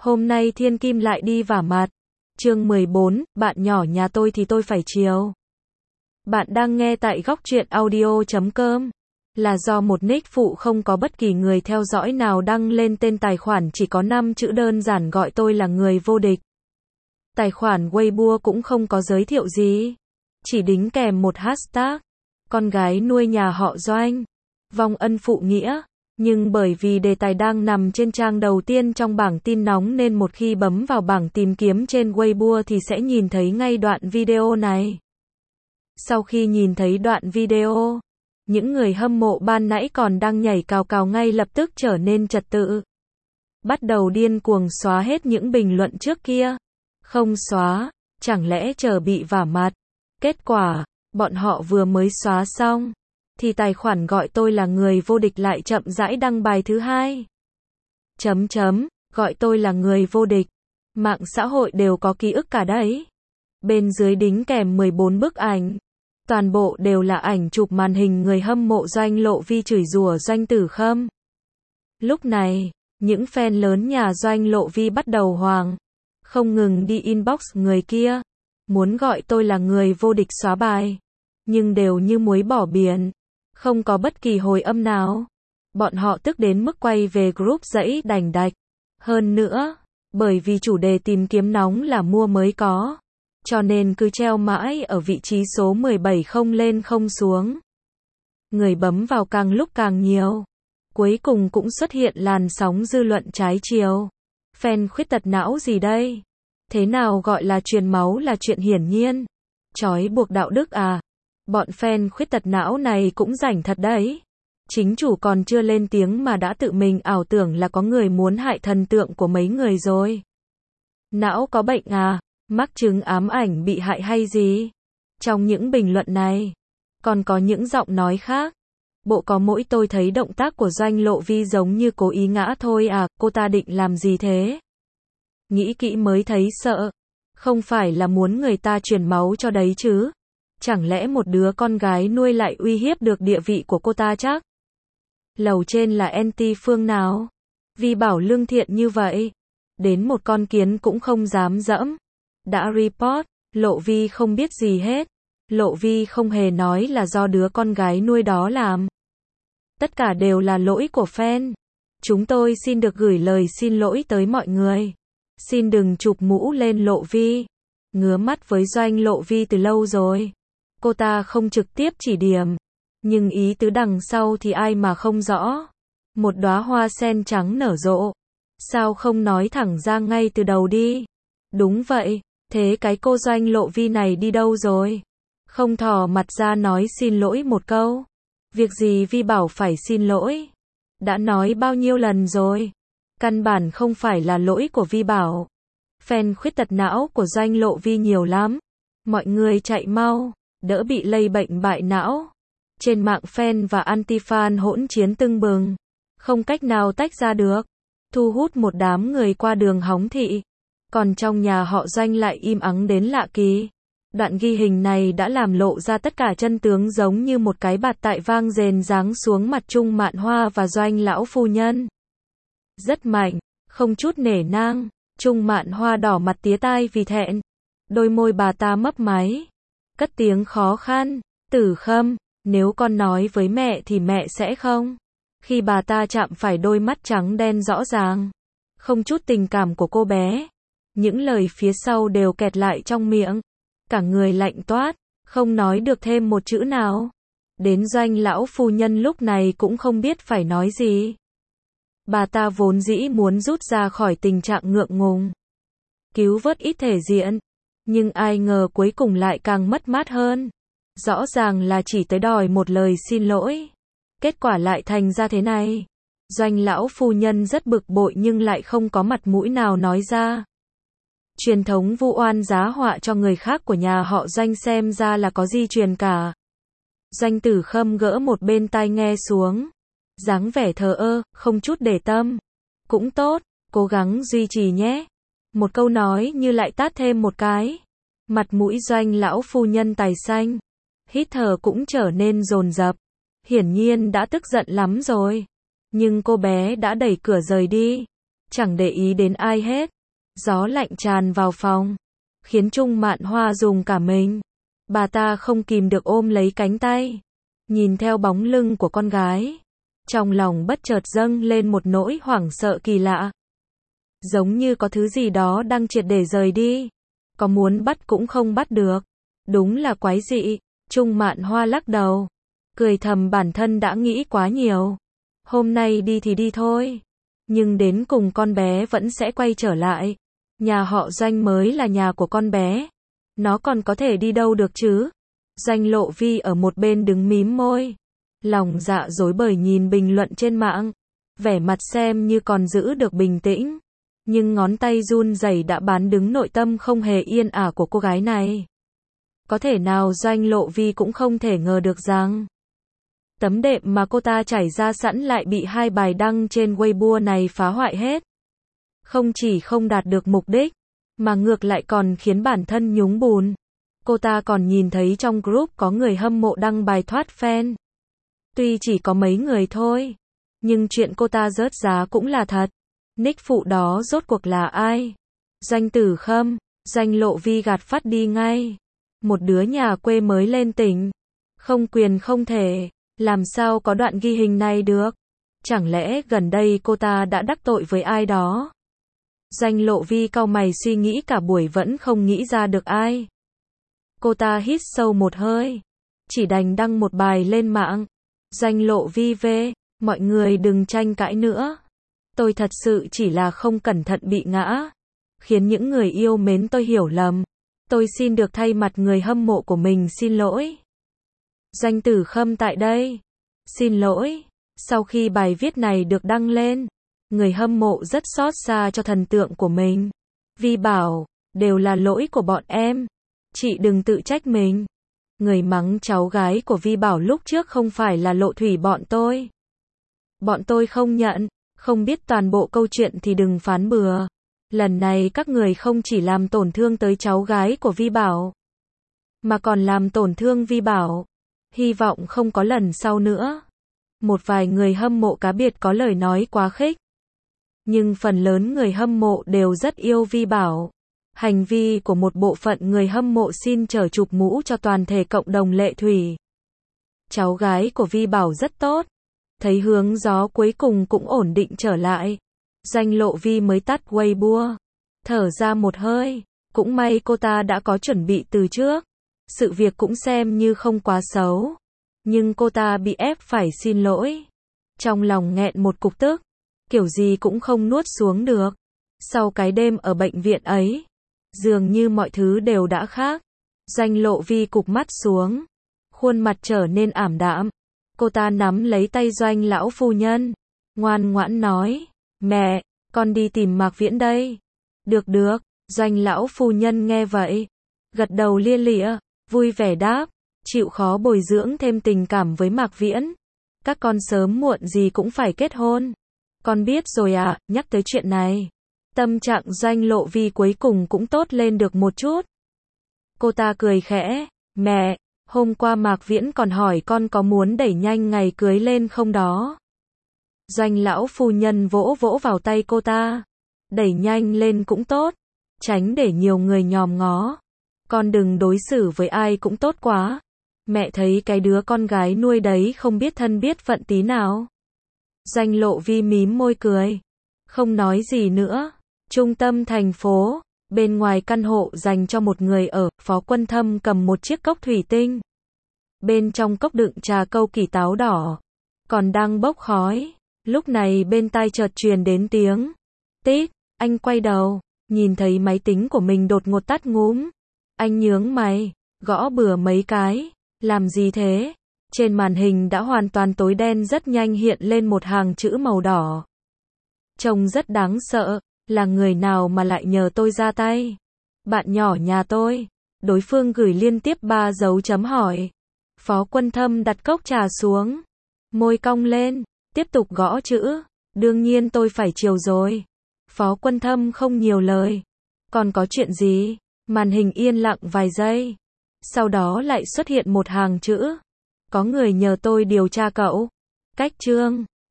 Hôm nay Thiên Kim lại đi vả mặt. Chương 14, bạn nhỏ nhà tôi thì tôi phải chiều. Bạn đang nghe tại góc truyện audio.com. Là do một nick phụ không có bất kỳ người theo dõi nào đăng lên tên tài khoản chỉ có 5 chữ đơn giản gọi tôi là người vô địch. Tài khoản Weibo cũng không có giới thiệu gì. Chỉ đính kèm một hashtag. Con gái nuôi nhà họ Doanh. Vong ân phụ nghĩa. Nhưng bởi vì đề tài đang nằm trên trang đầu tiên trong bảng tin nóng nên một khi bấm vào bảng tìm kiếm trên Weibo thì sẽ nhìn thấy ngay đoạn video này. Sau khi nhìn thấy đoạn video, những người hâm mộ ban nãy còn đang nhảy cào cào ngay lập tức trở nên trật tự. Bắt đầu điên cuồng xóa hết những bình luận trước kia. Không xóa, chẳng lẽ chờ bị vả mặt. Kết quả, bọn họ vừa mới xóa xong thì tài khoản gọi tôi là người vô địch lại chậm rãi đăng bài thứ hai. Gọi tôi là người vô địch. Mạng xã hội đều có ký ức cả đấy. Bên dưới đính kèm 14 bức ảnh. Toàn bộ đều là ảnh chụp màn hình người hâm mộ Doanh Lộ Vi chửi rủa Doanh Tử Khâm. Lúc này, những fan lớn nhà Doanh Lộ Vi bắt đầu hoảng. Không ngừng đi inbox người kia. Muốn gọi tôi là người vô địch xóa bài. Nhưng đều như muối bỏ biển. Không có bất kỳ hồi âm nào. Bọn họ tức đến mức quay về group dãy đành đạch. Hơn nữa, bởi vì chủ đề tìm kiếm nóng là mua mới có. Cho nên cứ treo mãi ở vị trí số 17 không lên không xuống. Người bấm vào càng lúc càng nhiều. Cuối cùng cũng xuất hiện làn sóng dư luận trái chiều. Fan khuyết tật não gì đây? Thế nào gọi là truyền máu là chuyện hiển nhiên. Trói buộc đạo đức à? Bọn fan khuyết tật não này cũng rảnh thật đấy. Chính chủ còn chưa lên tiếng mà đã tự mình ảo tưởng là có người muốn hại thần tượng của mấy người rồi. Não có bệnh à? Mắc chứng ám ảnh bị hại hay gì? Trong những bình luận này, còn có những giọng nói khác. Bộ có mỗi tôi thấy động tác của Doanh Lộ Vi giống như cố ý ngã thôi à, cô ta định làm gì thế? Nghĩ kỹ mới thấy sợ. Không phải là muốn người ta truyền máu cho đấy chứ? Chẳng lẽ một đứa con gái nuôi lại uy hiếp được địa vị của cô ta chắc? Lầu trên là anti phương nào? Vi bảo lương thiện như vậy. Đến một con kiến cũng không dám dẫm. Đã report, Lộ Vi không biết gì hết. Lộ Vi không hề nói là do đứa con gái nuôi đó làm. Tất cả đều là lỗi của fan. Chúng tôi xin được gửi lời xin lỗi tới mọi người. Xin đừng chụp mũ lên Lộ Vi. Ngứa mắt với Doanh Lộ Vi từ lâu rồi. Cô ta không trực tiếp chỉ điểm. Nhưng ý tứ đằng sau thì ai mà không rõ. Một đóa hoa sen trắng nở rộ. Sao không nói thẳng ra ngay từ đầu đi? Đúng vậy, thế cái cô Doanh Lộ Vi này đi đâu rồi? Không thò mặt ra nói xin lỗi một câu. Việc gì Vi bảo phải xin lỗi? Đã nói bao nhiêu lần rồi? Căn bản không phải là lỗi của Vi bảo. Fan khuyết tật não của Doanh Lộ Vi nhiều lắm. Mọi người chạy mau, đỡ bị lây bệnh bại não. Trên mạng fan và anti-fan hỗn chiến tưng bừng. Không cách nào tách ra được. Thu hút một đám người qua đường hóng thị. Còn trong nhà họ Doanh lại im ắng đến lạ kỳ. Đoạn ghi hình này đã làm lộ ra tất cả chân tướng giống như một cái bạt tại vang rền giáng xuống mặt Trung Mạn Hoa và Doanh lão phu nhân. Rất mạnh, không chút nể nang. Trung Mạn Hoa đỏ mặt tía tai vì thẹn. Đôi môi bà ta mấp máy. Cất tiếng khó khăn. Tử Khâm, nếu con nói với mẹ thì mẹ sẽ không. Khi bà ta chạm phải đôi mắt trắng đen rõ ràng. Không chút tình cảm của cô bé. Những lời phía sau đều kẹt lại trong miệng. Cả người lạnh toát, không nói được thêm một chữ nào. Đến Doanh lão phu nhân lúc này cũng không biết phải nói gì. Bà ta vốn dĩ muốn rút ra khỏi tình trạng ngượng ngùng. Cứu vớt ít thể diện. Nhưng ai ngờ cuối cùng lại càng mất mát hơn. Rõ ràng là chỉ tới đòi một lời xin lỗi. Kết quả lại thành ra thế này. Doanh lão phu nhân rất bực bội nhưng lại không có mặt mũi nào nói ra. Truyền thống vu oan giá họa cho người khác của nhà họ Doanh xem ra là có di truyền cả. Doanh Tử Khâm gỡ một bên tai nghe xuống. Dáng vẻ thờ ơ, không chút để tâm. Cũng tốt, cố gắng duy trì nhé. Một câu nói như lại tát thêm một cái. Mặt mũi Doanh lão phu nhân tái xanh. Hít thở cũng trở nên dồn dập. Hiển nhiên đã tức giận lắm rồi. Nhưng cô bé đã đẩy cửa rời đi. chẳng để ý đến ai hết. Gió lạnh tràn vào phòng, khiến Trung Mạn Hoa rùng cả mình. Bà ta không kìm được ôm lấy cánh tay, nhìn theo bóng lưng của con gái. Trong lòng bất chợt dâng lên một nỗi hoảng sợ kỳ lạ. Giống như có thứ gì đó đang triệt để rời đi. Có muốn bắt cũng không bắt được. Đúng là quái dị. Trung Mạn Hoa lắc đầu, cười thầm bản thân đã nghĩ quá nhiều. Hôm nay đi thì đi thôi. Nhưng đến cùng con bé vẫn sẽ quay trở lại. Nhà họ Doanh mới là nhà của con bé. Nó còn có thể đi đâu được chứ? Doanh Lộ Vi ở một bên đứng mím môi. Lòng dạ rối bời nhìn bình luận trên mạng. Vẻ mặt xem như còn giữ được bình tĩnh. Nhưng ngón tay run rẩy đã bán đứng nội tâm không hề yên ả của cô gái này. Có thể nào Doanh Lộ Vi cũng không thể ngờ được rằng tấm đệm mà cô ta trải ra sẵn lại bị hai bài đăng trên Weibo này phá hoại hết. Không chỉ không đạt được mục đích, mà ngược lại còn khiến bản thân nhúng bùn. Cô ta còn nhìn thấy trong group có người hâm mộ đăng bài thoát fan. Tuy chỉ có mấy người thôi, nhưng chuyện cô ta rớt giá cũng là thật. Nick phụ đó rốt cuộc là ai? Doanh Tử Khâm. Doanh Lộ Vi gạt phát đi ngay. Một đứa nhà quê mới lên tỉnh, không quyền không thể, làm sao có đoạn ghi hình này được? Chẳng lẽ gần đây cô ta đã đắc tội với ai đó? Doanh Lộ Vi cau mày suy nghĩ cả buổi vẫn không nghĩ ra được ai. Cô ta hít sâu một hơi, chỉ đành đăng một bài lên mạng. Doanh Lộ Vi về, mọi người đừng tranh cãi nữa. Tôi thật sự chỉ là không cẩn thận bị ngã, khiến những người yêu mến tôi hiểu lầm. Tôi xin được thay mặt người hâm mộ của mình xin lỗi. Doanh Tử Khâm tại đây. Xin lỗi. Sau khi bài viết này được đăng lên, người hâm mộ rất xót xa cho thần tượng của mình. Vi bảo, đều là lỗi của bọn em. Chị đừng tự trách mình. Người mắng cháu gái của Vi bảo lúc trước không phải là Lộ Thủy bọn tôi. Bọn tôi không nhận, không biết toàn bộ câu chuyện thì đừng phán bừa. Lần này các người không chỉ làm tổn thương tới cháu gái của Vi bảo, mà còn làm tổn thương Vi bảo. Hy vọng không có lần sau nữa. Một vài người hâm mộ cá biệt có lời nói quá khích. Nhưng phần lớn người hâm mộ đều rất yêu Vi bảo. Hành vi của một bộ phận người hâm mộ xin trở chụp mũ cho toàn thể cộng đồng Lệ Thủy. Cháu gái của Vi bảo rất tốt. Thấy hướng gió cuối cùng cũng ổn định trở lại. Doanh Lộ Vi mới tắt Weibo. Thở ra một hơi. Cũng may cô ta đã có chuẩn bị từ trước. Sự việc cũng xem như không quá xấu. Nhưng cô ta bị ép phải xin lỗi. Trong lòng nghẹn một cục tức. Kiểu gì cũng không nuốt xuống được. Sau cái đêm ở bệnh viện ấy, dường như mọi thứ đều đã khác. Doanh Lộ Vi cụp mắt xuống. Khuôn mặt trở nên ảm đạm. Cô ta nắm lấy tay Doanh lão phu nhân. Ngoan ngoãn nói. Mẹ, con đi tìm Mạc Viễn đây. Được được. Doanh lão phu nhân nghe vậy, gật đầu lia lịa, vui vẻ đáp. Chịu khó bồi dưỡng thêm tình cảm với Mạc Viễn. Các con sớm muộn gì cũng phải kết hôn. Con biết rồi ạ. Nhắc tới chuyện này, tâm trạng Doanh Lộ Vi cuối cùng cũng tốt lên được một chút. Cô ta cười khẽ. Mẹ, hôm qua Mạc Viễn còn hỏi con có muốn đẩy nhanh ngày cưới lên không đó. Doanh lão phu nhân vỗ vỗ vào tay cô ta. Đẩy nhanh lên cũng tốt, tránh để nhiều người nhòm ngó. Con đừng đối xử với ai cũng tốt quá. Mẹ thấy cái đứa con gái nuôi đấy không biết thân biết phận tí nào. Doanh Lộ Vi mím môi cười, không nói gì nữa. Trung tâm thành phố, bên ngoài căn hộ dành cho một người ở, Phó Quân Thâm cầm một chiếc cốc thủy tinh. Bên trong cốc đựng trà câu kỳ táo đỏ, còn đang bốc khói. Lúc này bên tai chợt truyền đến tiếng tít. Anh quay đầu, nhìn thấy máy tính của mình đột ngột tắt ngúm. Anh nhướng mày, gõ bừa mấy cái. Làm gì thế? Trên màn hình đã hoàn toàn tối đen, rất nhanh hiện lên một hàng chữ màu đỏ. Trông rất đáng sợ, là người nào mà lại nhờ tôi ra tay? Bạn nhỏ nhà tôi. Đối phương gửi liên tiếp 3 dấu chấm hỏi. Phó Quân Thâm đặt cốc trà xuống, môi cong lên, tiếp tục gõ chữ. Đương nhiên tôi phải chiều rồi. Phó Quân Thâm không nhiều lời. Còn có chuyện gì? Màn hình yên lặng vài giây. Sau đó lại xuất hiện một hàng chữ. Có người nhờ tôi điều tra cậu. Cách chương